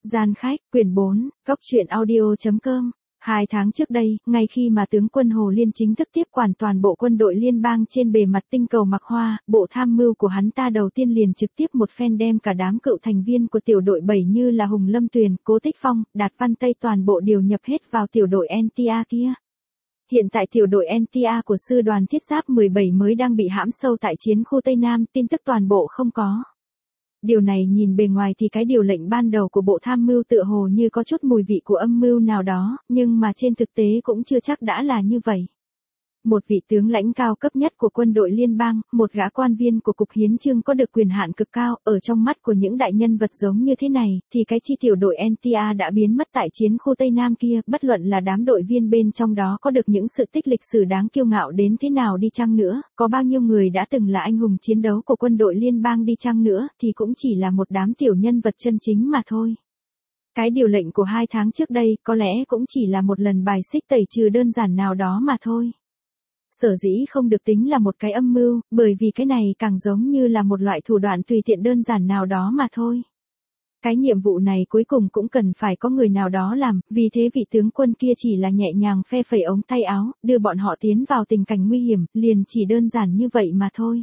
Gian khách, quyển 4, Cốc truyện audio.com. 2 tháng trước đây, ngay khi mà tướng quân Hồ Liên chính thức tiếp quản toàn bộ quân đội liên bang trên bề mặt tinh cầu Mạc Hoa, bộ tham mưu của hắn ta đầu tiên liền trực tiếp một phen đem cả đám cựu thành viên của tiểu đội 7 như là Hùng Lâm Tuyền, Cố Tích Phong, Đạt Văn Tây toàn bộ điều nhập hết vào tiểu đội NTA kia. Hiện tại tiểu đội NTA của sư đoàn thiết giáp 17 mới đang bị hãm sâu tại chiến khu Tây Nam, tin tức toàn bộ không có. Điều này nhìn bề ngoài thì cái điều lệnh ban đầu của bộ tham mưu tựa hồ như có chút mùi vị của âm mưu nào đó, nhưng mà trên thực tế cũng chưa chắc đã là như vậy. Một vị tướng lãnh cao cấp nhất của quân đội liên bang, một gã quan viên của cục hiến chương có được quyền hạn cực cao, ở trong mắt của những đại nhân vật giống như thế này, thì cái chi tiểu đội NTA đã biến mất tại chiến khu Tây Nam kia, bất luận là đám đội viên bên trong đó có được những sự tích lịch sử đáng kiêu ngạo đến thế nào đi chăng nữa, có bao nhiêu người đã từng là anh hùng chiến đấu của quân đội liên bang đi chăng nữa, thì cũng chỉ là một đám tiểu nhân vật chân chính mà thôi. Cái điều lệnh của 2 tháng trước đây, có lẽ cũng chỉ là một lần bài xích tẩy trừ đơn giản nào đó mà thôi. Sở dĩ không được tính là một cái âm mưu, bởi vì cái này càng giống như là một loại thủ đoạn tùy tiện đơn giản nào đó mà thôi. Cái nhiệm vụ này cuối cùng cũng cần phải có người nào đó làm, vì thế vị tướng quân kia chỉ là nhẹ nhàng phe phẩy ống tay áo, đưa bọn họ tiến vào tình cảnh nguy hiểm, liền chỉ đơn giản như vậy mà thôi.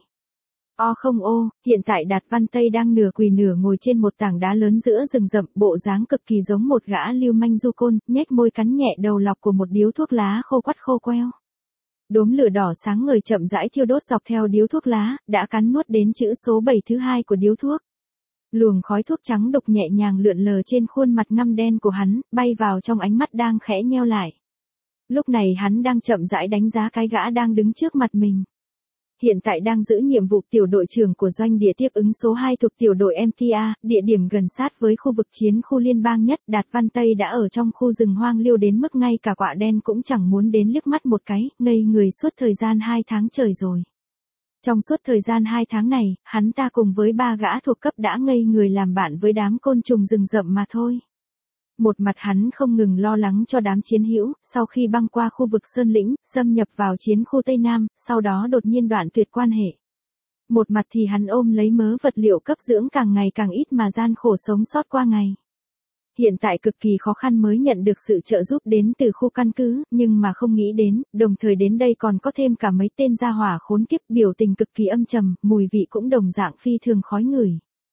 Hiện tại Đạt Văn Tây đang nửa quỳ nửa ngồi trên một tảng đá lớn giữa rừng rậm, bộ dáng cực kỳ giống một gã lưu manh du côn, nhếch môi cắn nhẹ đầu lọc của một điếu thuốc lá khô quắt khô queo. Đốm lửa đỏ sáng ngời chậm rãi thiêu đốt dọc theo điếu thuốc lá, đã cắn nuốt đến chữ số 7 thứ 2 của điếu thuốc. Luồng khói thuốc trắng đục nhẹ nhàng lượn lờ trên khuôn mặt ngăm đen của hắn, bay vào trong ánh mắt đang khẽ nheo lại. Lúc này hắn đang chậm rãi đánh giá cái gã đang đứng trước mặt mình. Hiện tại đang giữ nhiệm vụ tiểu đội trưởng của doanh địa tiếp ứng số 2 thuộc tiểu đội MTA, địa điểm gần sát với khu vực chiến khu liên bang nhất. Đạt Văn Tây đã ở trong khu rừng hoang liêu đến mức ngay cả quạ đen cũng chẳng muốn đến liếc mắt một cái, ngây người suốt thời gian 2 tháng trời rồi. Trong suốt thời gian 2 tháng này, hắn ta cùng với 3 gã thuộc cấp đã ngây người làm bạn với đám côn trùng rừng rậm mà thôi. Một mặt hắn không ngừng lo lắng cho đám chiến hữu, sau khi băng qua khu vực Sơn Lĩnh, xâm nhập vào chiến khu Tây Nam, sau đó đột nhiên đoạn tuyệt quan hệ. Một mặt thì hắn ôm lấy mớ vật liệu cấp dưỡng càng ngày càng ít mà gian khổ sống sót qua ngày. Hiện tại cực kỳ khó khăn mới nhận được sự trợ giúp đến từ khu căn cứ, nhưng mà không nghĩ đến, đồng thời đến đây còn có thêm cả mấy tên gia hỏa khốn kiếp, biểu tình cực kỳ âm trầm, mùi vị cũng đồng dạng phi thường khói ngửi.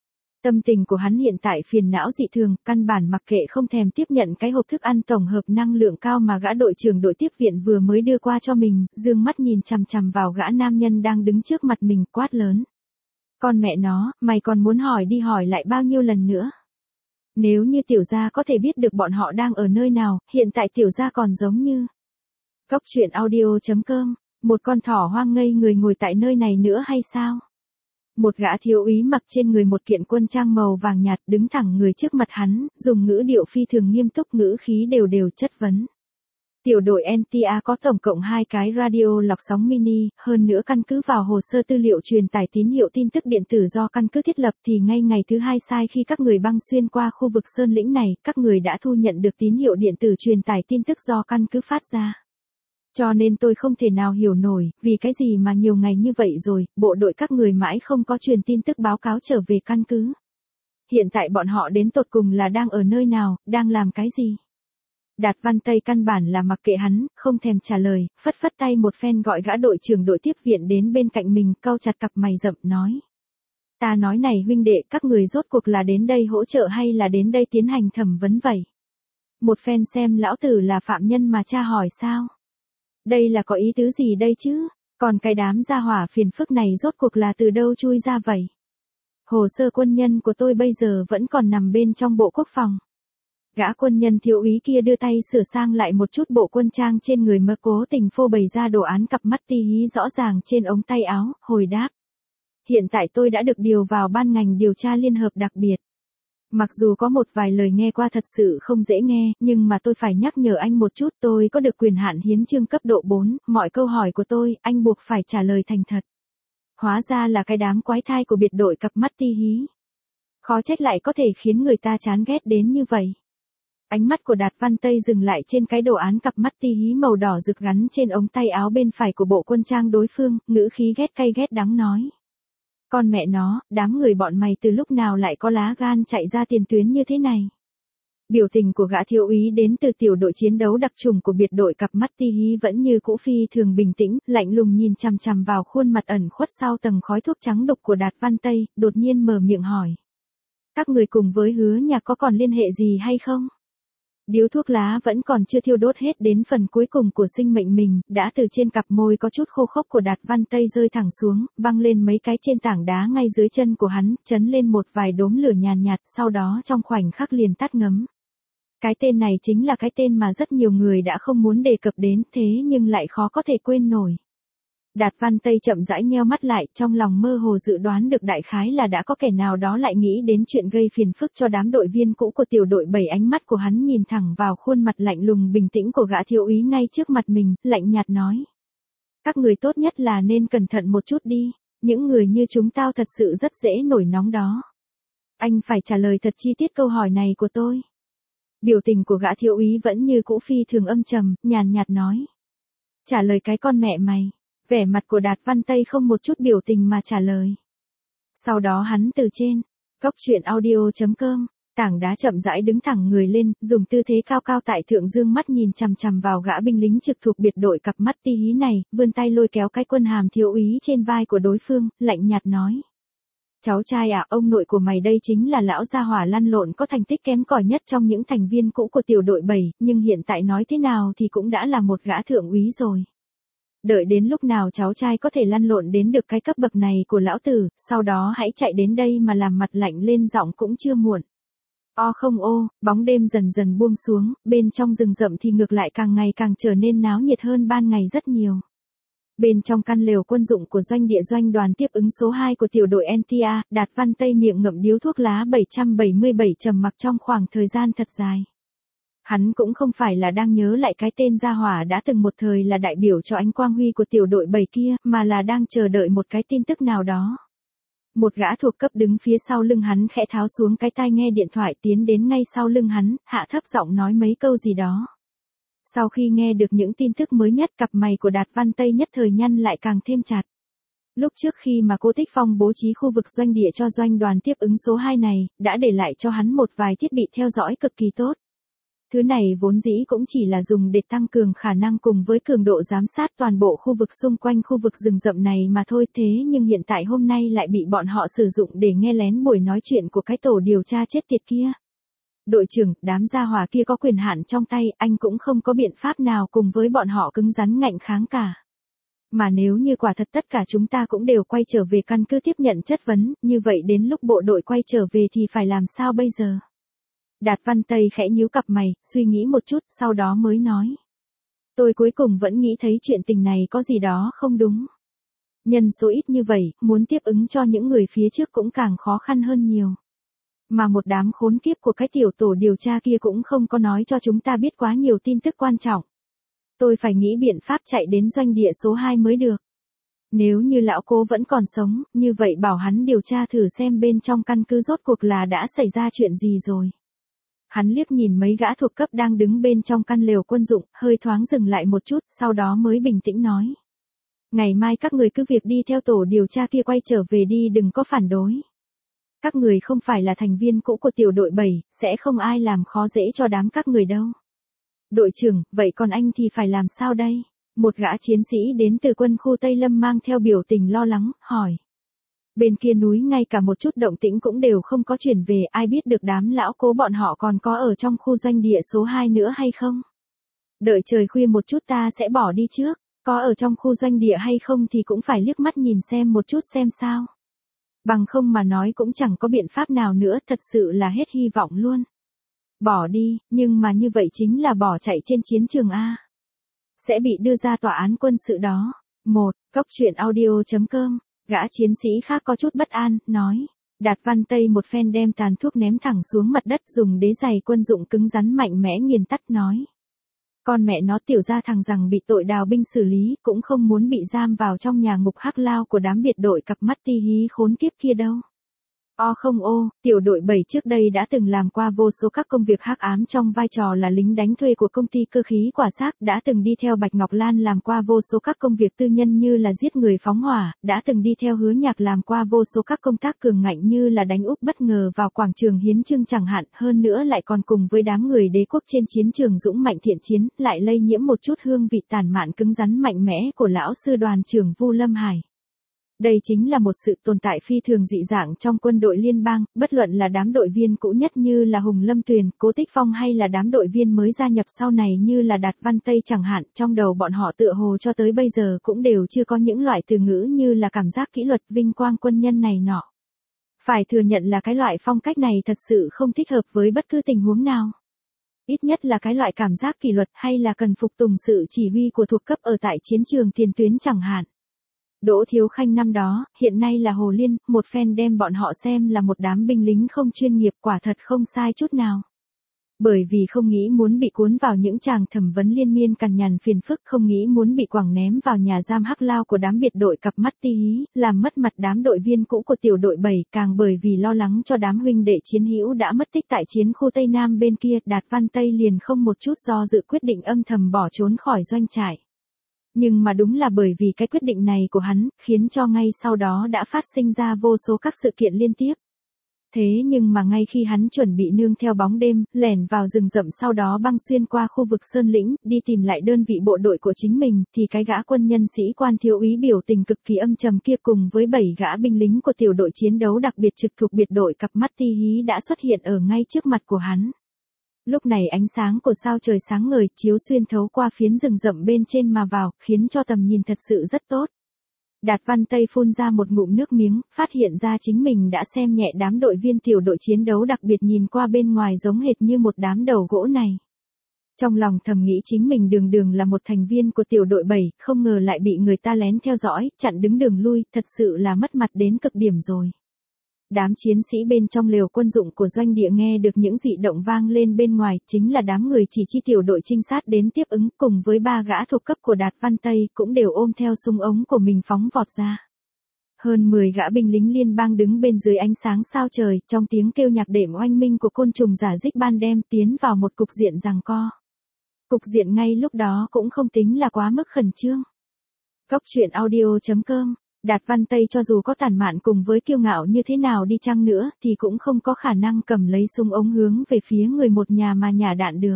Tâm tình của hắn hiện tại phiền não dị thường, căn bản mặc kệ không thèm tiếp nhận cái hộp thức ăn tổng hợp năng lượng cao mà gã đội trưởng đội tiếp viện vừa mới đưa qua cho mình, dương mắt nhìn chằm chằm vào gã nam nhân đang đứng trước mặt mình, quát lớn. Con mẹ nó, mày còn muốn hỏi đi hỏi lại bao nhiêu lần nữa? Nếu như tiểu gia có thể biết được bọn họ đang ở nơi nào, hiện tại tiểu gia còn giống như... Cốc truyện audio.com, một con thỏ hoang ngây người ngồi tại nơi này nữa hay sao? Một gã thiếu úy mặc trên người một kiện quân trang màu vàng nhạt đứng thẳng người trước mặt hắn, dùng ngữ điệu phi thường nghiêm túc, ngữ khí đều đều chất vấn. Tiểu đội NTA có tổng cộng 2 cái radio lọc sóng mini, hơn nữa căn cứ vào hồ sơ tư liệu truyền tải tín hiệu tin tức điện tử do căn cứ thiết lập thì ngay ngày thứ 2 sai khi các người băng xuyên qua khu vực Sơn Lĩnh này, các người đã thu nhận được tín hiệu điện tử truyền tải tin tức do căn cứ phát ra. Cho nên tôi không thể nào hiểu nổi, vì cái gì mà nhiều ngày như vậy rồi, bộ đội các người mãi không có truyền tin tức báo cáo trở về căn cứ. Hiện tại bọn họ đến tột cùng là đang ở nơi nào, đang làm cái gì? Đạt Văn Tây căn bản là mặc kệ hắn, không thèm trả lời, phất phất tay một phen gọi gã đội trưởng đội tiếp viện đến bên cạnh mình, cau chặt cặp mày rậm nói. Ta nói này huynh đệ, các người rốt cuộc là đến đây hỗ trợ hay là đến đây tiến hành thẩm vấn vậy? Một phen xem lão tử là phạm nhân mà tra hỏi sao? Đây là có ý tứ gì đây chứ? Còn cái đám gia hỏa phiền phức này rốt cuộc là từ đâu chui ra vậy? Hồ sơ quân nhân của tôi bây giờ vẫn còn nằm bên trong bộ quốc phòng. Gã quân nhân thiếu úy kia đưa tay sửa sang lại một chút bộ quân trang trên người mà cố tình phô bày ra đồ án cặp mắt ti hí rõ ràng trên ống tay áo, hồi đáp. Hiện tại tôi đã được điều vào ban ngành điều tra liên hợp đặc biệt. Mặc dù có một vài lời nghe qua thật sự không dễ nghe, nhưng mà tôi phải nhắc nhở anh một chút, tôi có được quyền hạn hiến chương cấp độ 4, mọi câu hỏi của tôi, anh buộc phải trả lời thành thật. Hóa ra là cái đám quái thai của biệt đội cặp mắt ti hí. Khó trách lại có thể khiến người ta chán ghét đến như vậy. Ánh mắt của Đạt Văn Tây dừng lại trên cái đồ án cặp mắt ti hí màu đỏ rực gắn trên ống tay áo bên phải của bộ quân trang đối phương, ngữ khí ghét cay ghét đắng nói. Con mẹ nó, đám người bọn mày từ lúc nào lại có lá gan chạy ra tiền tuyến như thế này? Biểu tình của gã thiếu úy đến từ tiểu đội chiến đấu đặc trùng của biệt đội cặp mắt ti hí vẫn như cũ phi thường bình tĩnh, lạnh lùng nhìn chằm chằm vào khuôn mặt ẩn khuất sau tầng khói thuốc trắng đục của Đạt Văn Tây, đột nhiên mở miệng hỏi. Các người cùng với Hứa Nhạc có còn liên hệ gì hay không? Điếu thuốc lá vẫn còn chưa thiêu đốt hết đến phần cuối cùng của sinh mệnh mình, đã từ trên cặp môi có chút khô khốc của Đạt Văn Tây rơi thẳng xuống, văng lên mấy cái trên tảng đá ngay dưới chân của hắn, chấn lên một vài đốm lửa nhàn nhạt, sau đó trong khoảnh khắc liền tắt ngấm. Cái tên này chính là cái tên mà rất nhiều người đã không muốn đề cập đến, thế nhưng lại khó có thể quên nổi. Đạt Văn Tây chậm rãi nheo mắt lại, trong lòng mơ hồ dự đoán được đại khái là đã có kẻ nào đó lại nghĩ đến chuyện gây phiền phức cho đám đội viên cũ của tiểu đội 7. Ánh mắt của hắn nhìn thẳng vào khuôn mặt lạnh lùng bình tĩnh của gã thiếu úy ngay trước mặt mình, lạnh nhạt nói. Các người tốt nhất là nên cẩn thận một chút đi, những người như chúng tao thật sự rất dễ nổi nóng đó. Anh phải trả lời thật chi tiết câu hỏi này của tôi. Biểu tình của gã thiếu úy vẫn như cũ phi thường âm trầm, nhàn nhạt nói. Trả lời cái con mẹ mày. Vẻ mặt của Đạt Văn Tây không một chút biểu tình mà trả lời. Sau đó hắn từ trên, góc truyện audio.com, tảng đá chậm rãi đứng thẳng người lên, dùng tư thế cao cao tại thượng dương mắt nhìn chằm chằm vào gã binh lính trực thuộc biệt đội cặp mắt ti hí này, vươn tay lôi kéo cái quân hàm thiếu úy trên vai của đối phương, lạnh nhạt nói. Cháu trai à, ông nội của mày đây chính là lão gia hỏa lăn lộn có thành tích kém cỏi nhất trong những thành viên cũ của tiểu đội 7, nhưng hiện tại nói thế nào thì cũng đã là một gã thượng úy rồi. Đợi đến lúc nào cháu trai có thể lăn lộn đến được cái cấp bậc này của lão tử, sau đó hãy chạy đến đây mà làm mặt lạnh lên giọng cũng chưa muộn. O không ô, bóng đêm dần dần buông xuống, bên trong rừng rậm thì ngược lại càng ngày càng trở nên náo nhiệt hơn ban ngày rất nhiều. Bên trong căn lều quân dụng của doanh địa doanh đoàn tiếp ứng số 2 của tiểu đội NTA, Đạt Văn Tây miệng ngậm điếu thuốc lá 777 trầm mặc trong khoảng thời gian thật dài. Hắn cũng không phải là đang nhớ lại cái tên gia hỏa đã từng một thời là đại biểu cho ánh quang huy của tiểu đội 7 kia, mà là đang chờ đợi một cái tin tức nào đó. Một gã thuộc cấp đứng phía sau lưng hắn khẽ tháo xuống cái tai nghe điện thoại tiến đến ngay sau lưng hắn, hạ thấp giọng nói mấy câu gì đó. Sau khi nghe được những tin tức mới nhất, cặp mày của Đạt Văn Tây nhất thời nhăn lại càng thêm chặt. Lúc trước khi mà Cố Tích Phong bố trí khu vực doanh địa cho doanh đoàn tiếp ứng số 2 này, đã để lại cho hắn một vài thiết bị theo dõi cực kỳ tốt. Thứ này vốn dĩ cũng chỉ là dùng để tăng cường khả năng cùng với cường độ giám sát toàn bộ khu vực xung quanh khu vực rừng rậm này mà thôi, thế nhưng hiện tại hôm nay lại bị bọn họ sử dụng để nghe lén buổi nói chuyện của cái tổ điều tra chết tiệt kia. Đội trưởng, đám gia hỏa kia có quyền hạn trong tay, anh cũng không có biện pháp nào cùng với bọn họ cứng rắn ngạnh kháng cả. Mà nếu như quả thật tất cả chúng ta cũng đều quay trở về căn cứ tiếp nhận chất vấn, như vậy đến lúc bộ đội quay trở về thì phải làm sao bây giờ? Đạt Văn Tây khẽ nhíu cặp mày, suy nghĩ một chút, sau đó mới nói. Tôi cuối cùng vẫn nghĩ thấy chuyện tình này có gì đó không đúng. Nhân số ít như vậy, muốn tiếp ứng cho những người phía trước cũng càng khó khăn hơn nhiều. Mà một đám khốn kiếp của cái tiểu tổ điều tra kia cũng không có nói cho chúng ta biết quá nhiều tin tức quan trọng. Tôi phải nghĩ biện pháp chạy đến doanh địa số 2 mới được. Nếu như lão Cố vẫn còn sống, như vậy bảo hắn điều tra thử xem bên trong căn cứ rốt cuộc là đã xảy ra chuyện gì rồi. Hắn liếc nhìn mấy gã thuộc cấp đang đứng bên trong căn lều quân dụng, hơi thoáng dừng lại một chút, sau đó mới bình tĩnh nói. Ngày mai các người cứ việc đi theo tổ điều tra kia quay trở về đi, đừng có phản đối. Các người không phải là thành viên cũ của tiểu đội 7, sẽ không ai làm khó dễ cho đám các người đâu. Đội trưởng, vậy còn anh thì phải làm sao đây? Một gã chiến sĩ đến từ quân khu Tây Lâm mang theo biểu tình lo lắng, hỏi. Bên kia núi ngay cả một chút động tĩnh cũng đều không có chuyển về, ai biết được đám lão Cố bọn họ còn có ở trong khu doanh địa số 2 nữa hay không? Đợi trời khuya một chút ta sẽ bỏ đi trước, có ở trong khu doanh địa hay không thì cũng phải liếc mắt nhìn xem một chút xem sao. Bằng không mà nói cũng chẳng có biện pháp nào nữa, thật sự là hết hy vọng luôn. Bỏ đi, nhưng mà như vậy chính là bỏ chạy trên chiến trường A. Sẽ bị đưa ra tòa án quân sự đó. Góc truyện audio.com. Gã chiến sĩ khác có chút bất an, nói. Đạt Văn Tây một phen đem tàn thuốc ném thẳng xuống mặt đất, dùng đế giày quân dụng cứng rắn mạnh mẽ nghiền tắt, nói. Con mẹ nó, tiểu ra thằng rằng bị tội đào binh xử lý, cũng không muốn bị giam vào trong nhà ngục hắc lao của đám biệt đội cặp mắt ti hí khốn kiếp kia đâu. không ô, tiểu đội 7 trước đây đã từng làm qua vô số các công việc hắc ám trong vai trò là lính đánh thuê của công ty cơ khí quả xác, đã từng đi theo Bạch Ngọc Lan làm qua vô số các công việc tư nhân như là giết người phóng hỏa, đã từng đi theo Hứa Nhạc làm qua vô số các công tác cường ngạnh như là đánh úp bất ngờ vào quảng trường hiến chương chẳng hạn, hơn nữa lại còn cùng với đám người đế quốc trên chiến trường dũng mạnh thiện chiến, lại lây nhiễm một chút hương vị tàn mạn cứng rắn mạnh mẽ của lão sư đoàn trưởng Vu Lâm Hải. Đây chính là một sự tồn tại phi thường dị dạng trong quân đội liên bang, bất luận là đám đội viên cũ nhất như là Hùng Lâm Tuyền, Cố Tích Phong hay là đám đội viên mới gia nhập sau này như là Đạt Văn Tây chẳng hạn, trong đầu bọn họ tựa hồ cho tới bây giờ cũng đều chưa có những loại từ ngữ như là cảm giác kỷ luật vinh quang quân nhân này nọ. Phải thừa nhận là cái loại phong cách này thật sự không thích hợp với bất cứ tình huống nào. Ít nhất là cái loại cảm giác kỷ luật hay là cần phục tùng sự chỉ huy của thuộc cấp ở tại chiến trường tiền tuyến chẳng hạn. Đỗ Thiếu Khanh năm đó, hiện nay là Hồ Liên, một phen đem bọn họ xem là một đám binh lính không chuyên nghiệp, quả thật không sai chút nào. Bởi vì không nghĩ muốn bị cuốn vào những tràng thẩm vấn liên miên cằn nhằn phiền phức, không nghĩ muốn bị quẳng ném vào nhà giam hắc lao của đám biệt đội cặp mắt ti hí, làm mất mặt đám đội viên cũ của tiểu đội 7, càng bởi vì lo lắng cho đám huynh đệ chiến hữu đã mất tích tại chiến khu Tây Nam bên kia, Đạt Văn Tây liền không một chút do dự quyết định âm thầm bỏ trốn khỏi doanh trại. Nhưng mà đúng là bởi vì cái quyết định này của hắn, khiến cho ngay sau đó đã phát sinh ra vô số các sự kiện liên tiếp. Thế nhưng mà ngay khi hắn chuẩn bị nương theo bóng đêm, lẻn vào rừng rậm sau đó băng xuyên qua khu vực Sơn Lĩnh, đi tìm lại đơn vị bộ đội của chính mình, thì cái gã quân nhân sĩ quan thiếu úy biểu tình cực kỳ âm trầm kia cùng với 7 gã binh lính của tiểu đội chiến đấu đặc biệt trực thuộc biệt đội cặp mắt ti hí đã xuất hiện ở ngay trước mặt của hắn. Lúc này ánh sáng của sao trời sáng ngời chiếu xuyên thấu qua phiến rừng rậm bên trên mà vào, khiến cho tầm nhìn thật sự rất tốt. Đạt Văn Tây phun ra một ngụm nước miếng, phát hiện ra chính mình đã xem nhẹ đám đội viên tiểu đội chiến đấu đặc biệt nhìn qua bên ngoài giống hệt như một đám đầu gỗ này. Trong lòng thầm nghĩ chính mình đường là một thành viên của tiểu đội 7, không ngờ lại bị người ta lén theo dõi, chặn đứng đường lui, thật sự là mất mặt đến cực điểm rồi. Đám chiến sĩ bên trong lều quân dụng của doanh địa nghe được những dị động vang lên bên ngoài, chính là đám người chỉ chi tiểu đội trinh sát đến tiếp ứng cùng với 3 gã thuộc cấp của Đạt Văn Tây cũng đều ôm theo súng ống của mình phóng vọt ra. Hơn 10 gã binh lính liên bang đứng bên dưới ánh sáng sao trời, trong tiếng kêu nhạc đệm oanh minh của côn trùng giả dích ban đêm tiến vào một cục diện giằng co. Cục diện ngay lúc đó cũng không tính là quá mức khẩn trương. Góc truyện audio.com Đạt Văn Tây cho dù có tàn mạn cùng với kiêu ngạo như thế nào đi chăng nữa thì cũng không có khả năng cầm lấy súng ống hướng về phía người một nhà mà nhả đạn được.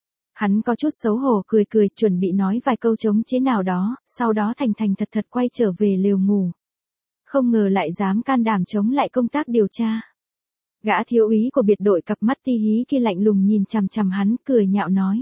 Hắn có chút xấu hổ cười chuẩn bị nói vài câu chống chế nào đó, sau đó thành thật quay trở về lều ngủ. Không ngờ lại dám can đảm chống lại công tác điều tra. Gã thiếu úy của biệt đội cặp mắt ti hí kia lạnh lùng nhìn chằm hắn cười nhạo nói.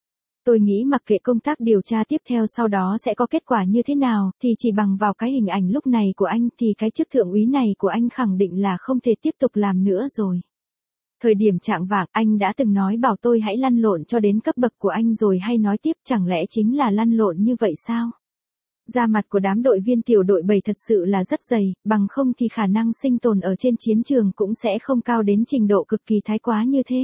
Tôi nghĩ mặc kệ công tác điều tra tiếp theo sau đó sẽ có kết quả như thế nào, thì chỉ bằng vào cái hình ảnh lúc này của anh thì cái chức thượng úy này của anh khẳng định là không thể tiếp tục làm nữa rồi. Thời điểm trạng vạng anh đã từng nói bảo tôi hãy lăn lộn cho đến cấp bậc của anh rồi hay nói tiếp, chẳng lẽ chính là lăn lộn như vậy sao? Da mặt của đám đội viên tiểu đội 7 thật sự là rất dày, bằng không thì khả năng sinh tồn ở trên chiến trường cũng sẽ không cao đến trình độ cực kỳ thái quá như thế.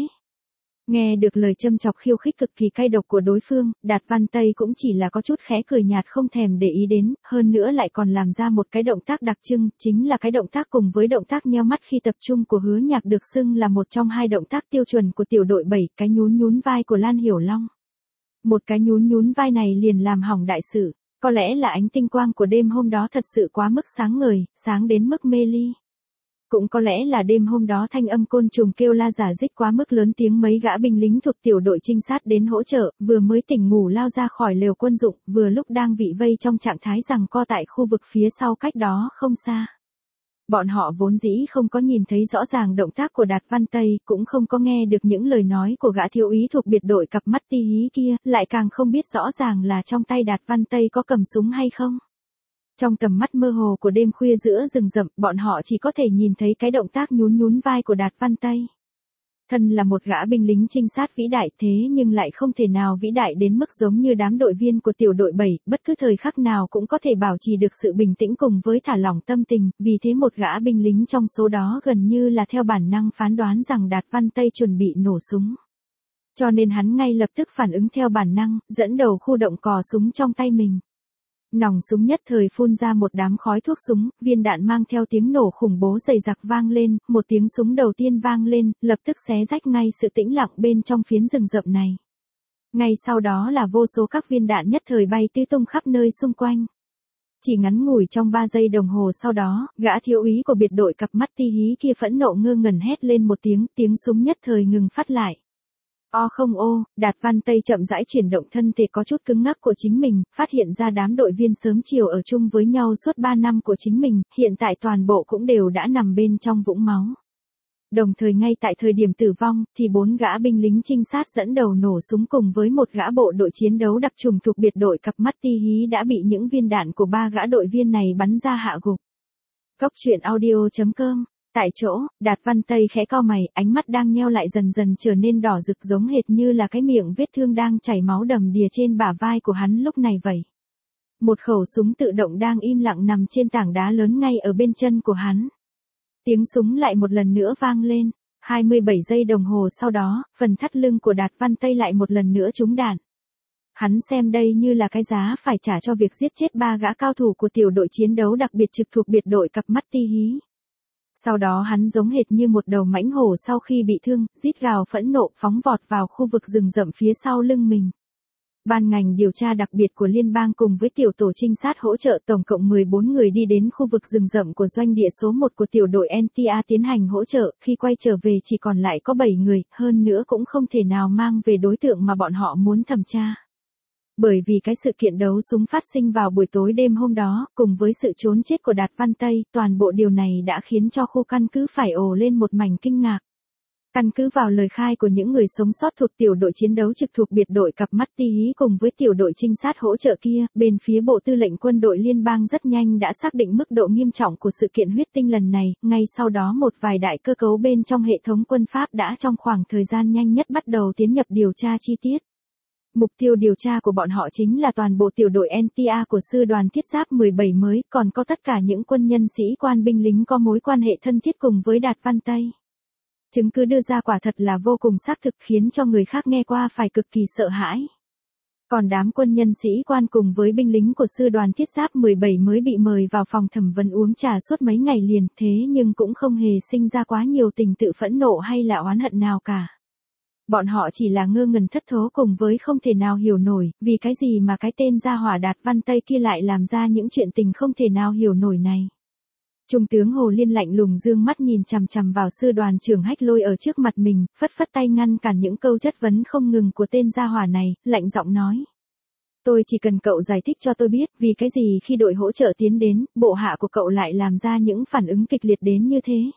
Nghe được lời châm chọc khiêu khích cực kỳ cay độc của đối phương, Đạt Văn Tây cũng chỉ là có chút khẽ cười nhạt không thèm để ý đến, hơn nữa lại còn làm ra một cái động tác đặc trưng, chính là cái động tác cùng với động tác nheo mắt khi tập trung của Hứa Nhạc được xưng là một trong hai động tác tiêu chuẩn của tiểu đội 7, cái nhún vai của Lan Hiểu Long. Một cái nhún vai này liền làm hỏng đại sự, có lẽ là ánh tinh quang của đêm hôm đó thật sự quá mức sáng ngời, sáng đến mức mê ly. Cũng có lẽ là đêm hôm đó thanh âm côn trùng kêu la giả dích quá mức lớn tiếng, mấy gã binh lính thuộc tiểu đội trinh sát đến hỗ trợ, vừa mới tỉnh ngủ lao ra khỏi lều quân dụng, vừa lúc đang bị vây trong trạng thái giằng co tại khu vực phía sau cách đó không xa. Bọn họ vốn dĩ không có nhìn thấy rõ ràng động tác của Đạt Văn Tây, cũng không có nghe được những lời nói của gã thiếu úy thuộc biệt đội cặp mắt ti hí kia, lại càng không biết rõ ràng là trong tay Đạt Văn Tây có cầm súng hay không. Trong tầm mắt mơ hồ của đêm khuya giữa rừng rậm, bọn họ chỉ có thể nhìn thấy cái động tác nhún vai của Đạt Văn Tây. Thân là một gã binh lính trinh sát vĩ đại thế nhưng lại không thể nào vĩ đại đến mức giống như đám đội viên của tiểu đội 7, bất cứ thời khắc nào cũng có thể bảo trì được sự bình tĩnh cùng với thả lỏng tâm tình, vì thế một gã binh lính trong số đó gần như là theo bản năng phán đoán rằng Đạt Văn Tây chuẩn bị nổ súng. Cho nên hắn ngay lập tức phản ứng theo bản năng, dẫn đầu khu động cò súng trong tay mình. Nòng súng nhất thời phun ra một đám khói thuốc súng, viên đạn mang theo tiếng nổ khủng bố dày dặc vang lên, một tiếng súng đầu tiên vang lên, lập tức xé rách ngay sự tĩnh lặng bên trong phiến rừng rậm này. Ngay sau đó là vô số các viên đạn nhất thời bay tứ tung khắp nơi xung quanh. Chỉ ngắn ngủi trong 3 giây đồng hồ sau đó, gã thiếu úy của biệt đội cặp mắt ti hí kia phẫn nộ ngơ ngẩn hét lên một tiếng súng nhất thời ngừng phát lại. Không ô, Đạt Văn Tây chậm rãi chuyển động thân thể có chút cứng ngắc của chính mình, phát hiện ra đám đội viên sớm chiều ở chung với nhau suốt 3 năm của chính mình, hiện tại toàn bộ cũng đều đã nằm bên trong vũng máu. Đồng thời ngay tại thời điểm tử vong, thì 4 gã binh lính trinh sát dẫn đầu nổ súng cùng với một gã bộ đội chiến đấu đặc trùng thuộc biệt đội cặp mắt ti hí đã bị những viên đạn của 3 gã đội viên này bắn ra hạ gục. Cốc truyện audio.com. Tại chỗ, Đạt Văn Tây khẽ cau mày, ánh mắt đang nheo lại dần dần trở nên đỏ rực giống hệt như là cái miệng vết thương đang chảy máu đầm đìa trên bả vai của hắn lúc này vậy. Một khẩu súng tự động đang im lặng nằm trên tảng đá lớn ngay ở bên chân của hắn. Tiếng súng lại một lần nữa vang lên, 27 giây đồng hồ sau đó, phần thắt lưng của Đạt Văn Tây lại một lần nữa trúng đạn. Hắn xem đây như là cái giá phải trả cho việc giết chết 3 gã cao thủ của tiểu đội chiến đấu đặc biệt trực thuộc biệt đội cặp mắt ti hí. Sau đó hắn giống hệt như một đầu mãnh hổ sau khi bị thương, rít gào phẫn nộ phóng vọt vào khu vực rừng rậm phía sau lưng mình. Ban ngành điều tra đặc biệt của liên bang cùng với tiểu tổ trinh sát hỗ trợ tổng cộng 14 người đi đến khu vực rừng rậm của doanh địa số 1 của tiểu đội NTA tiến hành hỗ trợ, khi quay trở về chỉ còn lại có 7 người, hơn nữa cũng không thể nào mang về đối tượng mà bọn họ muốn thẩm tra. Bởi vì cái sự kiện đấu súng phát sinh vào buổi tối đêm hôm đó, cùng với sự trốn chết của Đạt Văn Tây, toàn bộ điều này đã khiến cho khu căn cứ phải ồ lên một mảnh kinh ngạc. Căn cứ vào lời khai của những người sống sót thuộc tiểu đội chiến đấu trực thuộc biệt đội cặp mắt ti hí cùng với tiểu đội trinh sát hỗ trợ kia, bên phía Bộ Tư lệnh Quân đội Liên bang rất nhanh đã xác định mức độ nghiêm trọng của sự kiện huyết tinh lần này, ngay sau đó một vài đại cơ cấu bên trong hệ thống quân Pháp đã trong khoảng thời gian nhanh nhất bắt đầu tiến nhập điều tra chi tiết. Mục tiêu điều tra của bọn họ chính là toàn bộ tiểu đội NTA của sư đoàn thiết giáp 17 mới, còn có tất cả những quân nhân sĩ quan binh lính có mối quan hệ thân thiết cùng với Đạt Văn Tây. Chứng cứ đưa ra quả thật là vô cùng xác thực khiến cho người khác nghe qua phải cực kỳ sợ hãi. Còn đám quân nhân sĩ quan cùng với binh lính của sư đoàn thiết giáp 17 mới bị mời vào phòng thẩm vấn uống trà suốt mấy ngày liền, thế nhưng cũng không hề sinh ra quá nhiều tình tự phẫn nộ hay là oán hận nào cả. Bọn họ chỉ là ngơ ngẩn thất thố cùng với không thể nào hiểu nổi, vì cái gì mà cái tên gia hỏa Đạt Văn Tây kia lại làm ra những chuyện tình không thể nào hiểu nổi này. Trung tướng Hồ Liên lạnh lùng dương mắt nhìn chằm chằm vào sư đoàn trưởng Hách Lôi ở trước mặt mình, phất phất tay ngăn cản những câu chất vấn không ngừng của tên gia hỏa này, lạnh giọng nói. Tôi chỉ cần cậu giải thích cho tôi biết, vì cái gì khi đội hỗ trợ tiến đến, bộ hạ của cậu lại làm ra những phản ứng kịch liệt đến như thế.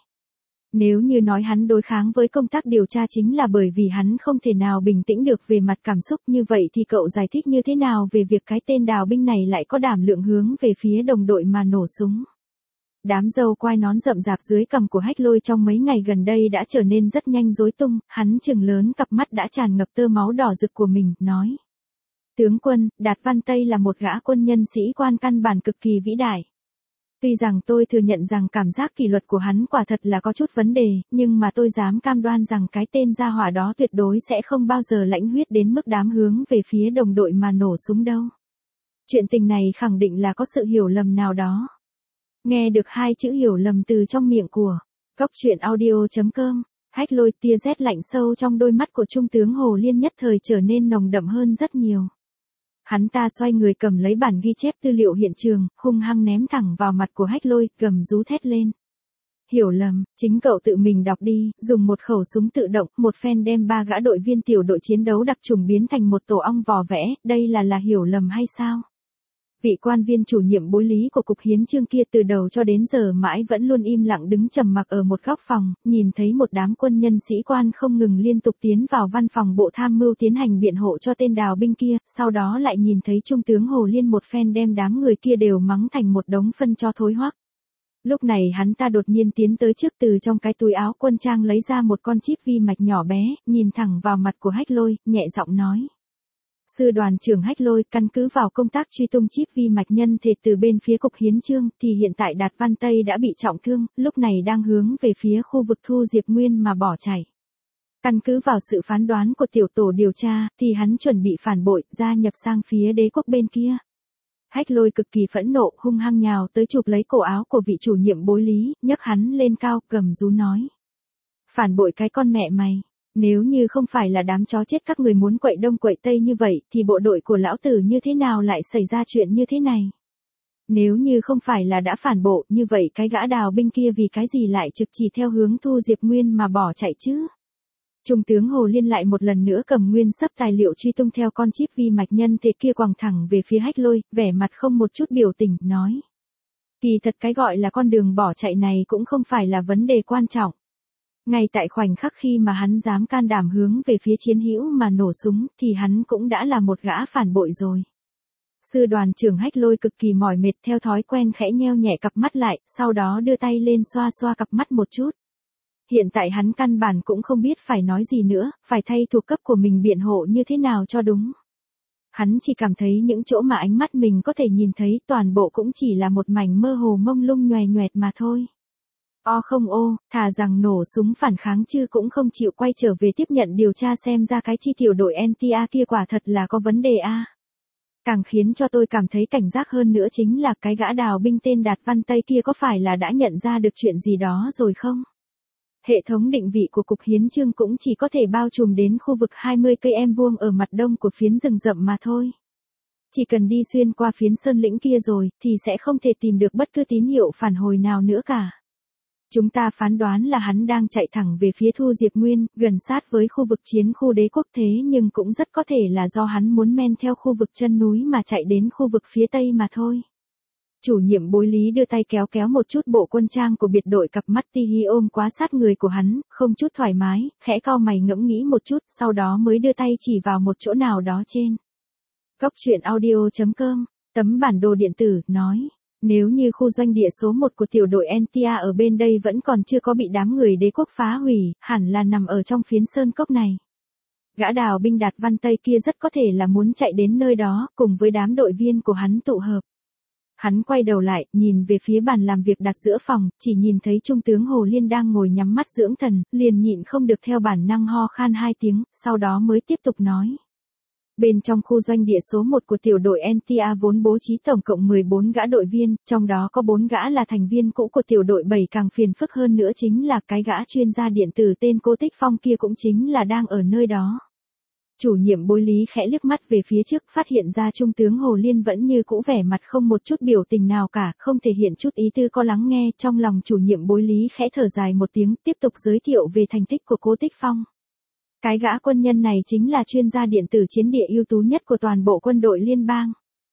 Nếu như nói hắn đối kháng với công tác điều tra chính là bởi vì hắn không thể nào bình tĩnh được về mặt cảm xúc, như vậy thì cậu giải thích như thế nào về việc cái tên đào binh này lại có đảm lượng hướng về phía đồng đội mà nổ súng. Đám râu quai nón rậm rạp dưới cằm của Hách Lôi trong mấy ngày gần đây đã trở nên rất nhanh rối tung, hắn trừng lớn cặp mắt đã tràn ngập tơ máu đỏ rực của mình, nói. Tướng quân, Đạt Văn Tây là một gã quân nhân sĩ quan căn bản cực kỳ vĩ đại. Tuy rằng tôi thừa nhận rằng cảm giác kỷ luật của hắn quả thật là có chút vấn đề, nhưng mà tôi dám cam đoan rằng cái tên gia hỏa đó tuyệt đối sẽ không bao giờ lãnh huyết đến mức dám hướng về phía đồng đội mà nổ súng đâu. Chuyện tình này khẳng định là có sự hiểu lầm nào đó. Nghe được 2 chữ hiểu lầm từ trong miệng của Cốc truyện audio.com, Hách Lôi, tia rét lạnh sâu trong đôi mắt của Trung tướng Hồ Liên nhất thời trở nên nồng đậm hơn rất nhiều. Hắn ta xoay người cầm lấy bản ghi chép tư liệu hiện trường, hung hăng ném thẳng vào mặt của Hách Lôi, gầm rú thét lên. Hiểu lầm, chính cậu tự mình đọc đi, dùng một khẩu súng tự động, một phen đem 3 gã đội viên tiểu đội chiến đấu đặc trùng biến thành một tổ ong vò vẽ, đây là hiểu lầm hay sao? Vị quan viên chủ nhiệm bối lý của cục hiến chương kia từ đầu cho đến giờ mãi vẫn luôn im lặng đứng trầm mặc ở một góc phòng, nhìn thấy một đám quân nhân sĩ quan không ngừng liên tục tiến vào văn phòng bộ tham mưu tiến hành biện hộ cho tên đào binh kia, sau đó lại nhìn thấy Trung tướng Hồ Liên một phen đem đám người kia đều mắng thành một đống phân cho thối hoắc. Lúc này hắn ta đột nhiên tiến tới trước, từ trong cái túi áo quân trang lấy ra một con chip vi mạch nhỏ bé, nhìn thẳng vào mặt của Hách Lôi, nhẹ giọng nói. Sư đoàn trưởng Hách Lôi, căn cứ vào công tác truy tung chip vi mạch nhân thể từ bên phía cục hiến chương, thì hiện tại Đạt Văn Tây đã bị trọng thương, lúc này đang hướng về phía khu vực Thu Diệp Nguyên mà bỏ chạy. Căn cứ vào sự phán đoán của tiểu tổ điều tra, thì hắn chuẩn bị phản bội, gia nhập sang phía đế quốc bên kia. Hách Lôi cực kỳ phẫn nộ, hung hăng nhào tới chụp lấy cổ áo của vị chủ nhiệm bối lý, nhấc hắn lên cao, gầm rú nói. Phản bội cái con mẹ mày. Nếu như không phải là đám chó chết các người muốn quậy đông quậy tây như vậy, thì bộ đội của lão tử như thế nào lại xảy ra chuyện như thế này? Nếu như không phải là đã phản bộ, như vậy cái gã đào binh kia vì cái gì lại trực chỉ theo hướng Thu Diệp Nguyên mà bỏ chạy chứ? Trung tướng Hồ Liên lại một lần nữa cầm nguyên sấp tài liệu truy tung theo con chip vi mạch nhân thể kia quẳng thẳng về phía Hách Lôi, vẻ mặt không một chút biểu tình, nói. Kỳ thật cái gọi là con đường bỏ chạy này cũng không phải là vấn đề quan trọng. Ngay tại khoảnh khắc khi mà hắn dám can đảm hướng về phía chiến hữu mà nổ súng, thì hắn cũng đã là một gã phản bội rồi. Sư đoàn trưởng Hách Lôi cực kỳ mỏi mệt, theo thói quen khẽ nheo nhẹ cặp mắt lại, sau đó đưa tay lên xoa xoa cặp mắt một chút. Hiện tại hắn căn bản cũng không biết phải nói gì nữa, phải thay thuộc cấp của mình biện hộ như thế nào cho đúng. Hắn chỉ cảm thấy những chỗ mà ánh mắt mình có thể nhìn thấy toàn bộ cũng chỉ là một mảnh mơ hồ mông lung nhoè nhoẹt mà thôi. Không thà rằng nổ súng phản kháng chứ cũng không chịu quay trở về tiếp nhận điều tra xem ra cái chi tiểu đội NTA kia quả thật là có vấn đề a. Càng khiến cho tôi cảm thấy cảnh giác hơn nữa chính là cái gã đào binh tên Đạt Văn Tây kia có phải là đã nhận ra được chuyện gì đó rồi không? Hệ thống định vị của Cục Hiến chương cũng chỉ có thể bao trùm đến khu vực 20 cây em vuông ở mặt đông của phiến rừng rậm mà thôi. Chỉ cần đi xuyên qua phiến sơn lĩnh kia rồi, thì sẽ không thể tìm được bất cứ tín hiệu phản hồi nào nữa cả. Chúng ta phán đoán là hắn đang chạy thẳng về phía Thu Diệp Nguyên, gần sát với khu vực chiến khu Đế Quốc, thế nhưng cũng rất có thể là do hắn muốn men theo khu vực chân núi mà chạy đến khu vực phía tây mà thôi. Chủ nhiệm bối lý đưa tay kéo kéo một chút bộ quân trang của biệt đội, cặp mắt ti hi ôm quá sát người của hắn, không chút thoải mái, khẽ cau mày ngẫm nghĩ một chút, sau đó mới đưa tay chỉ vào một chỗ nào đó trên. Góc truyện audio.com, tấm bản đồ điện tử, nói. Nếu như khu doanh địa số 1 của tiểu đội NTA ở bên đây vẫn còn chưa có bị đám người Đế Quốc phá hủy, hẳn là nằm ở trong phiến sơn cốc này. Gã đào binh Đạt Văn Tây kia rất có thể là muốn chạy đến nơi đó, cùng với đám đội viên của hắn tụ hợp. Hắn quay đầu lại, nhìn về phía bàn làm việc đặt giữa phòng, chỉ nhìn thấy Trung tướng Hồ Liên đang ngồi nhắm mắt dưỡng thần, liền nhịn không được theo bản năng ho khan 2 tiếng, sau đó mới tiếp tục nói. Bên trong khu doanh địa số 1 của tiểu đội NTA vốn bố trí tổng cộng 14 gã đội viên, trong đó có 4 gã là thành viên cũ của tiểu đội 7, càng phiền phức hơn nữa chính là cái gã chuyên gia điện tử tên Cố Tích Phong kia cũng chính là đang ở nơi đó. Chủ nhiệm bối lý khẽ liếc mắt về phía trước, phát hiện ra Trung tướng Hồ Liên vẫn như cũ vẻ mặt không một chút biểu tình nào cả, không thể hiện chút ý tư có lắng nghe, trong lòng chủ nhiệm bối lý khẽ thở dài một tiếng, tiếp tục giới thiệu về thành tích của Cố Tích Phong. Cái gã quân nhân này chính là chuyên gia điện tử chiến địa ưu tú nhất của toàn bộ quân đội liên bang.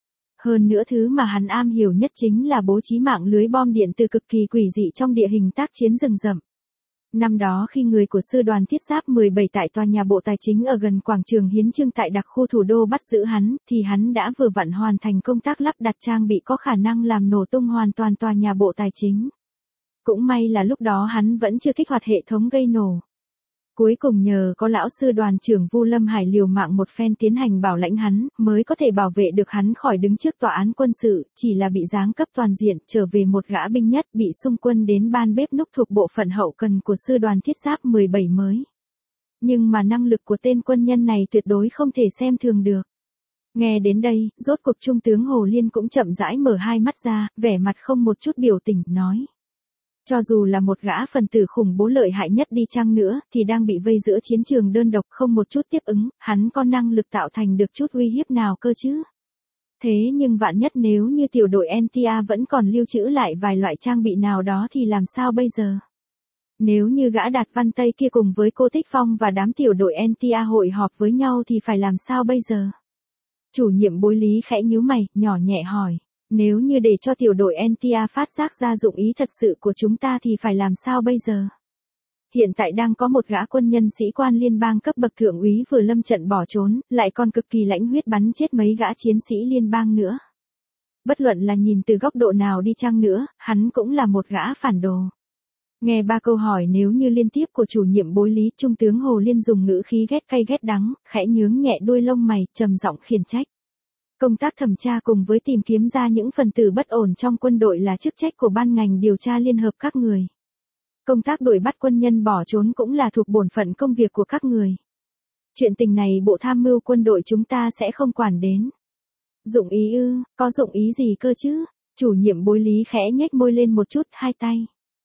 Hơn nữa thứ mà hắn am hiểu nhất chính là bố trí mạng lưới bom điện tử cực kỳ quỷ dị trong địa hình tác chiến rừng rậm. Năm đó khi người của sư đoàn thiết giáp 17 tại tòa nhà Bộ Tài chính ở gần quảng trường Hiến chương tại đặc khu thủ đô bắt giữ hắn, thì hắn đã vừa vặn hoàn thành công tác lắp đặt trang bị có khả năng làm nổ tung hoàn toàn tòa nhà Bộ Tài chính. Cũng may là lúc đó hắn vẫn chưa kích hoạt hệ thống gây nổ. Cuối cùng nhờ có lão sư đoàn trưởng Vu Lâm Hải liều mạng một phen tiến hành bảo lãnh hắn, mới có thể bảo vệ được hắn khỏi đứng trước tòa án quân sự, chỉ là bị giáng cấp toàn diện, trở về một gã binh nhất, bị xung quân đến ban bếp núc thuộc bộ phận hậu cần của sư đoàn thiết giáp 17 mới. Nhưng mà năng lực của tên quân nhân này tuyệt đối không thể xem thường được. Nghe đến đây, rốt cuộc Trung tướng Hồ Liên cũng chậm rãi mở hai mắt ra, vẻ mặt không một chút biểu tình, nói. Cho dù là một gã phần tử khủng bố lợi hại nhất đi chăng nữa, thì đang bị vây giữa chiến trường đơn độc không một chút tiếp ứng, hắn có năng lực tạo thành được chút uy hiếp nào cơ chứ? Thế nhưng vạn nhất nếu như tiểu đội NTA vẫn còn lưu trữ lại vài loại trang bị nào đó thì làm sao bây giờ? Nếu như gã Đạt Văn Tây kia cùng với cô Tích Phong và đám tiểu đội NTA hội họp với nhau thì phải làm sao bây giờ? Chủ nhiệm bối lý khẽ nhíu mày, nhỏ nhẹ hỏi. Nếu như để cho tiểu đội NTA phát giác ra dụng ý thật sự của chúng ta thì phải làm sao bây giờ? Hiện tại đang có một gã quân nhân sĩ quan liên bang cấp bậc thượng úy vừa lâm trận bỏ trốn, lại còn cực kỳ lãnh huyết bắn chết mấy gã chiến sĩ liên bang nữa. Bất luận là nhìn từ góc độ nào đi chăng nữa, hắn cũng là một gã phản đồ. Nghe ba câu hỏi nếu như liên tiếp của chủ nhiệm bối lý, Trung tướng Hồ Liên dùng ngữ khí ghét cay ghét đắng, khẽ nhướng nhẹ đuôi lông mày, trầm giọng khiển trách. Công tác thẩm tra cùng với tìm kiếm ra những phần tử bất ổn trong quân đội là chức trách của ban ngành điều tra liên hợp các người. Công tác đuổi bắt quân nhân bỏ trốn cũng là thuộc bổn phận công việc của các người. Chuyện tình này Bộ Tham mưu quân đội chúng ta sẽ không quản đến. Dụng ý ư, có dụng ý gì cơ chứ? Chủ nhiệm bối Lý khẽ nhếch môi lên một chút, hai tay.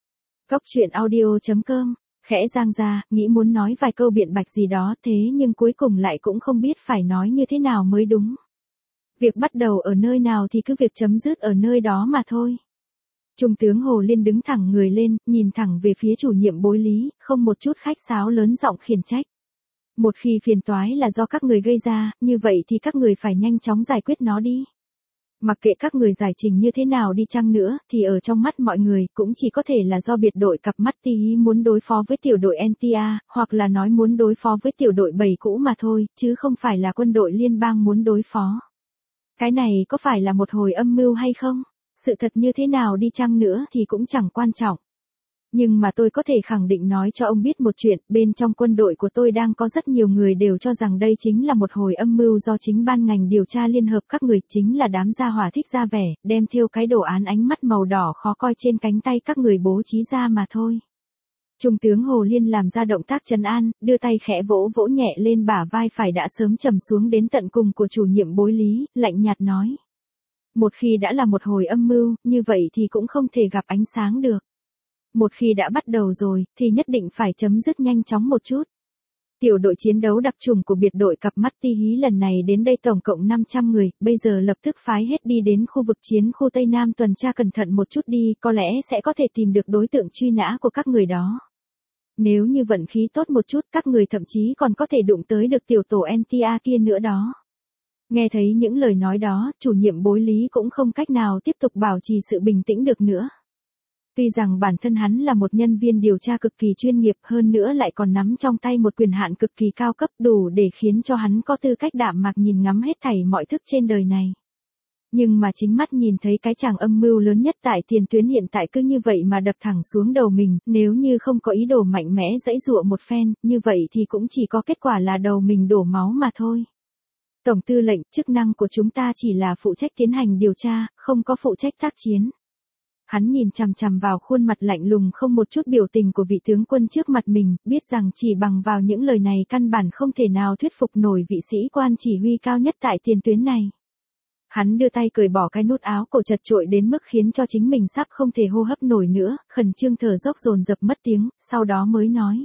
Góc truyện audio.com, khẽ giang ra, nghĩ muốn nói vài câu biện bạch gì đó thế nhưng cuối cùng lại cũng không biết phải nói như thế nào mới đúng. Việc bắt đầu ở nơi nào thì cứ việc chấm dứt ở nơi đó mà thôi. Trung tướng Hồ Liên đứng thẳng người lên, nhìn thẳng về phía chủ nhiệm bối Lý, không một chút khách sáo lớn giọng khiển trách. Một khi phiền toái là do các người gây ra, như vậy thì các người phải nhanh chóng giải quyết nó đi. Mặc kệ các người giải trình như thế nào đi chăng nữa, thì ở trong mắt mọi người cũng chỉ có thể là do biệt đội cặp mắt tí muốn đối phó với tiểu đội NTA, hoặc là nói muốn đối phó với tiểu đội 7 cũ mà thôi, chứ không phải là quân đội liên bang muốn đối phó. Cái này có phải là một hồi âm mưu hay không? Sự thật như thế nào đi chăng nữa thì cũng chẳng quan trọng. Nhưng mà tôi có thể khẳng định nói cho ông biết một chuyện, bên trong quân đội của tôi đang có rất nhiều người đều cho rằng đây chính là một hồi âm mưu do chính ban ngành điều tra liên hợp các người, chính là đám gia hỏa thích ra vẻ, đem theo cái đồ án ánh mắt màu đỏ khó coi trên cánh tay các người bố trí ra mà thôi. Trung tướng Hồ Liên làm ra động tác trấn an, đưa tay khẽ vỗ vỗ nhẹ lên bả vai phải đã sớm trầm xuống đến tận cùng của chủ nhiệm bối Lý, lạnh nhạt nói. Một khi đã là một hồi âm mưu, như vậy thì cũng không thể gặp ánh sáng được. Một khi đã bắt đầu rồi, thì nhất định phải chấm dứt nhanh chóng một chút. Tiểu đội chiến đấu đặc trùng của biệt đội cặp mắt tí hí lần này đến đây tổng cộng 500 người, bây giờ lập tức phái hết đi đến khu vực chiến khu Tây Nam tuần tra cẩn thận một chút đi, có lẽ sẽ có thể tìm được đối tượng truy nã của các người đó. Nếu như vận khí tốt một chút, các người thậm chí còn có thể đụng tới được tiểu tổ NTA kia nữa đó. Nghe thấy những lời nói đó, chủ nhiệm bối Lý cũng không cách nào tiếp tục bảo trì sự bình tĩnh được nữa. Tuy rằng bản thân hắn là một nhân viên điều tra cực kỳ chuyên nghiệp, hơn nữa lại còn nắm trong tay một quyền hạn cực kỳ cao cấp đủ để khiến cho hắn có tư cách đạm mạc nhìn ngắm hết thảy mọi thức trên đời này. Nhưng mà chính mắt nhìn thấy cái tràng âm mưu lớn nhất tại tiền tuyến hiện tại cứ như vậy mà đập thẳng xuống đầu mình, nếu như không có ý đồ mạnh mẽ giãy giụa một phen, như vậy thì cũng chỉ có kết quả là đầu mình đổ máu mà thôi. Tổng tư lệnh, chức năng của chúng ta chỉ là phụ trách tiến hành điều tra, không có phụ trách tác chiến. Hắn nhìn chằm chằm vào khuôn mặt lạnh lùng không một chút biểu tình của vị tướng quân trước mặt mình, biết rằng chỉ bằng vào những lời này căn bản không thể nào thuyết phục nổi vị sĩ quan chỉ huy cao nhất tại tiền tuyến này. Hắn đưa tay cởi bỏ cái nút áo cổ chật chội đến mức khiến cho chính mình sắp không thể hô hấp nổi nữa, khẩn trương thở dốc dồn dập mất tiếng, sau đó mới nói.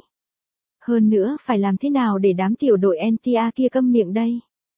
Hơn nữa, phải làm thế nào để đám tiểu đội NTA kia câm miệng đây?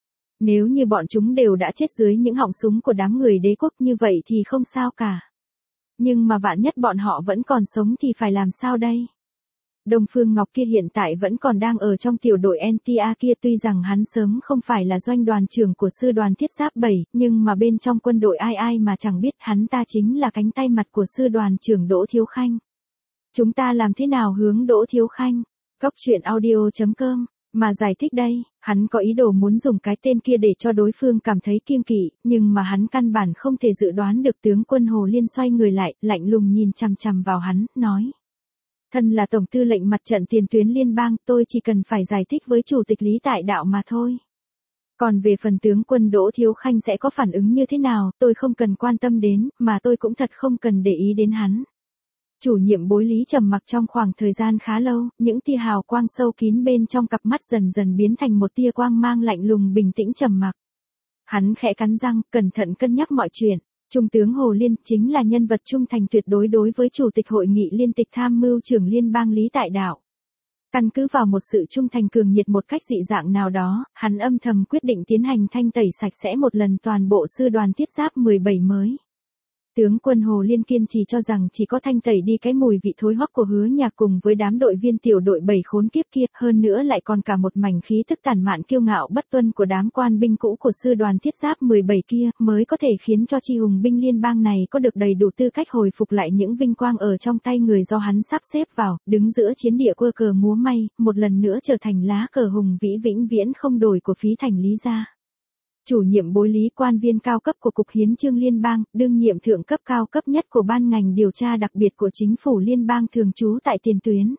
Nếu như bọn chúng đều đã chết dưới những họng súng của đám người đế quốc như vậy thì không sao cả. Nhưng mà vạn nhất bọn họ vẫn còn sống thì phải làm sao đây? Đông Phương Ngọc kia hiện tại vẫn còn đang ở trong tiểu đội NTA kia, tuy rằng hắn sớm không phải là doanh đoàn trưởng của sư đoàn thiết giáp 7, nhưng mà bên trong quân đội ai ai mà chẳng biết hắn ta chính là cánh tay mặt của sư đoàn trưởng Đỗ Thiếu Khanh. Chúng ta làm thế nào hướng Đỗ Thiếu Khanh? Góc truyện audio.com mà giải thích đây, hắn có ý đồ muốn dùng cái tên kia để cho đối phương cảm thấy kiêng kỵ, nhưng mà hắn căn bản không thể dự đoán được tướng quân Hồ Liên xoay người lại, lạnh lùng nhìn chằm chằm vào hắn, nói. Thân là tổng tư lệnh mặt trận tiền tuyến liên bang, tôi chỉ cần phải giải thích với chủ tịch Lý Tại Đạo mà thôi. Còn về phần tướng quân Đỗ Thiếu Khanh sẽ có phản ứng như thế nào, tôi không cần quan tâm đến, mà tôi cũng thật không cần để ý đến hắn. Chủ nhiệm bối Lý trầm mặc trong khoảng thời gian khá lâu, những tia hào quang sâu kín bên trong cặp mắt dần dần biến thành một tia quang mang lạnh lùng bình tĩnh trầm mặc. Hắn khẽ cắn răng, cẩn thận cân nhắc mọi chuyện. Trung tướng Hồ Liên chính là nhân vật trung thành tuyệt đối đối với Chủ tịch Hội nghị Liên tịch Tham mưu trưởng Liên bang Lý Tại Đạo. Căn cứ vào một sự trung thành cường nhiệt một cách dị dạng nào đó, hắn âm thầm quyết định tiến hành thanh tẩy sạch sẽ một lần toàn bộ sư đoàn thiết giáp 17 mới. Tướng quân Hồ Liên kiên trì cho rằng chỉ có thanh tẩy đi cái mùi vị thối hoắc của Hứa Nhạc cùng với đám đội viên tiểu đội 7 khốn kiếp kia, hơn nữa lại còn cả một mảnh khí tức tàn mạn kiêu ngạo bất tuân của đám quan binh cũ của sư đoàn thiết giáp 17 kia, mới có thể khiến cho chi hùng binh liên bang này có được đầy đủ tư cách hồi phục lại những vinh quang ở trong tay người do hắn sắp xếp vào, đứng giữa chiến địa quơ cờ múa may, một lần nữa trở thành lá cờ hùng vĩ vĩnh viễn không đổi của phí thành Lý gia. Chủ nhiệm bối Lý, quan viên cao cấp của Cục Hiến chương Liên bang, đương nhiệm thượng cấp cao cấp nhất của ban ngành điều tra đặc biệt của chính phủ Liên bang thường trú tại tiền tuyến.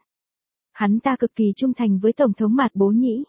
Hắn ta cực kỳ trung thành với Tổng thống Mạt Bố Nhĩ.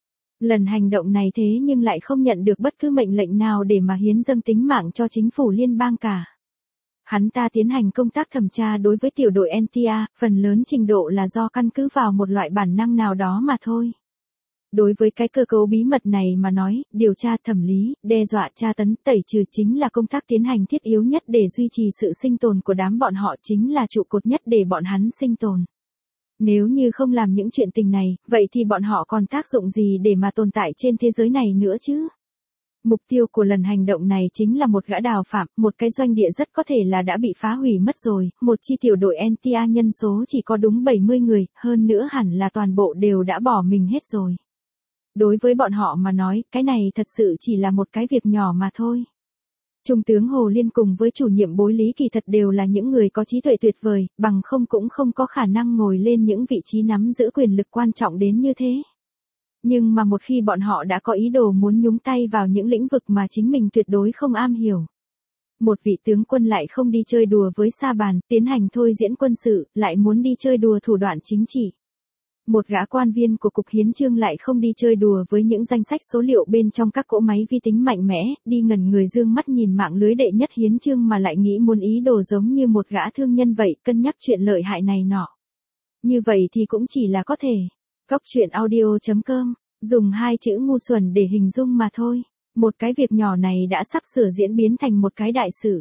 Lần hành động này thế nhưng lại không nhận được bất cứ mệnh lệnh nào để mà hiến dâng tính mạng cho chính phủ Liên bang cả. Hắn ta tiến hành công tác thẩm tra đối với tiểu đội NTA, phần lớn trình độ là do căn cứ vào một loại bản năng nào đó mà thôi. Đối với cái cơ cấu bí mật này mà nói, điều tra, thẩm lý, đe dọa, tra tấn, tẩy trừ chính là công tác tiến hành thiết yếu nhất để duy trì sự sinh tồn của đám bọn họ, chính là trụ cột nhất để bọn hắn sinh tồn. Nếu như không làm những chuyện tình này, vậy thì bọn họ còn tác dụng gì để mà tồn tại trên thế giới này nữa chứ? Mục tiêu của lần hành động này chính là một gã đào phạm, một cái doanh địa rất có thể là đã bị phá hủy mất rồi, một chi tiểu đội NTA nhân số chỉ có đúng 70 người, hơn nữa hẳn là toàn bộ đều đã bỏ mình hết rồi. Đối với bọn họ mà nói, cái này thật sự chỉ là một cái việc nhỏ mà thôi. Trung tướng Hồ Liên cùng với chủ nhiệm Bối Lý kỳ thật đều là những người có trí tuệ tuyệt vời, bằng không cũng không có khả năng ngồi lên những vị trí nắm giữ quyền lực quan trọng đến như thế. Nhưng mà một khi bọn họ đã có ý đồ muốn nhúng tay vào những lĩnh vực mà chính mình tuyệt đối không am hiểu. Một vị tướng quân lại không đi chơi đùa với sa bàn, tiến hành thôi diễn quân sự, lại muốn đi chơi đùa thủ đoạn chính trị. Một gã quan viên của Cục Hiến chương lại không đi chơi đùa với những danh sách số liệu bên trong các cỗ máy vi tính mạnh mẽ, đi ngẩn người dương mắt nhìn mạng lưới đệ nhất hiến chương mà lại nghĩ muốn ý đồ giống như một gã thương nhân vậy, cân nhắc chuyện lợi hại này nọ. Như vậy thì cũng chỉ là có thể. Cóc truyện audio.com, dùng hai chữ ngu xuẩn để hình dung mà thôi. Một cái việc nhỏ này đã sắp sửa diễn biến thành một cái đại sự.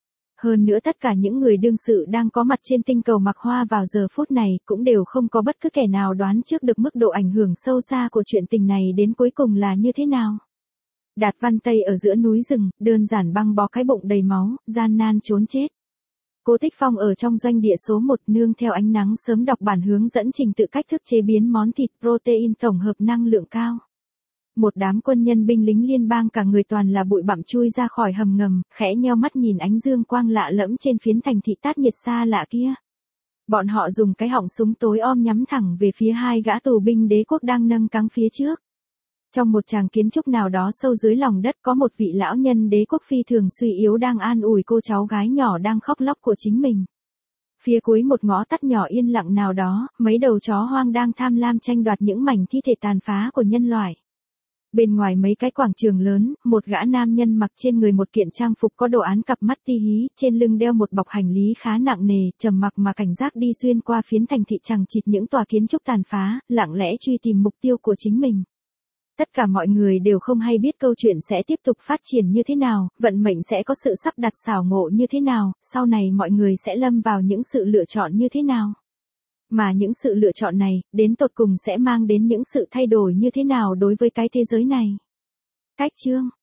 Hơn nữa tất cả những người đương sự đang có mặt trên tinh cầu Mạc Hoa vào giờ phút này cũng đều không có bất cứ kẻ nào đoán trước được mức độ ảnh hưởng sâu xa của chuyện tình này đến cuối cùng là như thế nào. Đạt Văn Tây ở giữa núi rừng, đơn giản băng bó cái bụng đầy máu, gian nan trốn chết. Cố Tích Phong ở trong doanh địa số 1 nương theo ánh nắng sớm đọc bản hướng dẫn trình tự cách thức chế biến món thịt protein tổng hợp năng lượng cao. Một đám quân nhân binh lính liên bang cả người toàn là bụi bặm chui ra khỏi hầm ngầm, khẽ nheo mắt nhìn ánh dương quang lạ lẫm trên phiến thành thị tát nhiệt xa lạ kia. Bọn họ dùng cái họng súng tối om nhắm thẳng về phía hai gã tù binh đế quốc đang nâng cáng phía trước. Trong một tràng kiến trúc nào đó sâu dưới lòng đất có một vị lão nhân đế quốc phi thường suy yếu đang an ủi cô cháu gái nhỏ đang khóc lóc của chính mình. Phía cuối một ngõ tắt nhỏ yên lặng nào đó, mấy đầu chó hoang đang tham lam tranh đoạt những mảnh thi thể tàn phá của nhân loại. Bên ngoài mấy cái quảng trường lớn, một gã nam nhân mặc trên người một kiện trang phục có đồ án cặp mắt ti hí, trên lưng đeo một bọc hành lý khá nặng nề, trầm mặc mà cảnh giác đi xuyên qua phiến thành thị chằng chịt những tòa kiến trúc tàn phá, lặng lẽ truy tìm mục tiêu của chính mình. Tất cả mọi người đều không hay biết câu chuyện sẽ tiếp tục phát triển như thế nào, vận mệnh sẽ có sự sắp đặt xảo ngộ như thế nào, sau này mọi người sẽ lâm vào những sự lựa chọn như thế nào. Mà những sự lựa chọn này, đến tột cùng sẽ mang đến những sự thay đổi như thế nào đối với cái thế giới này. Cách chương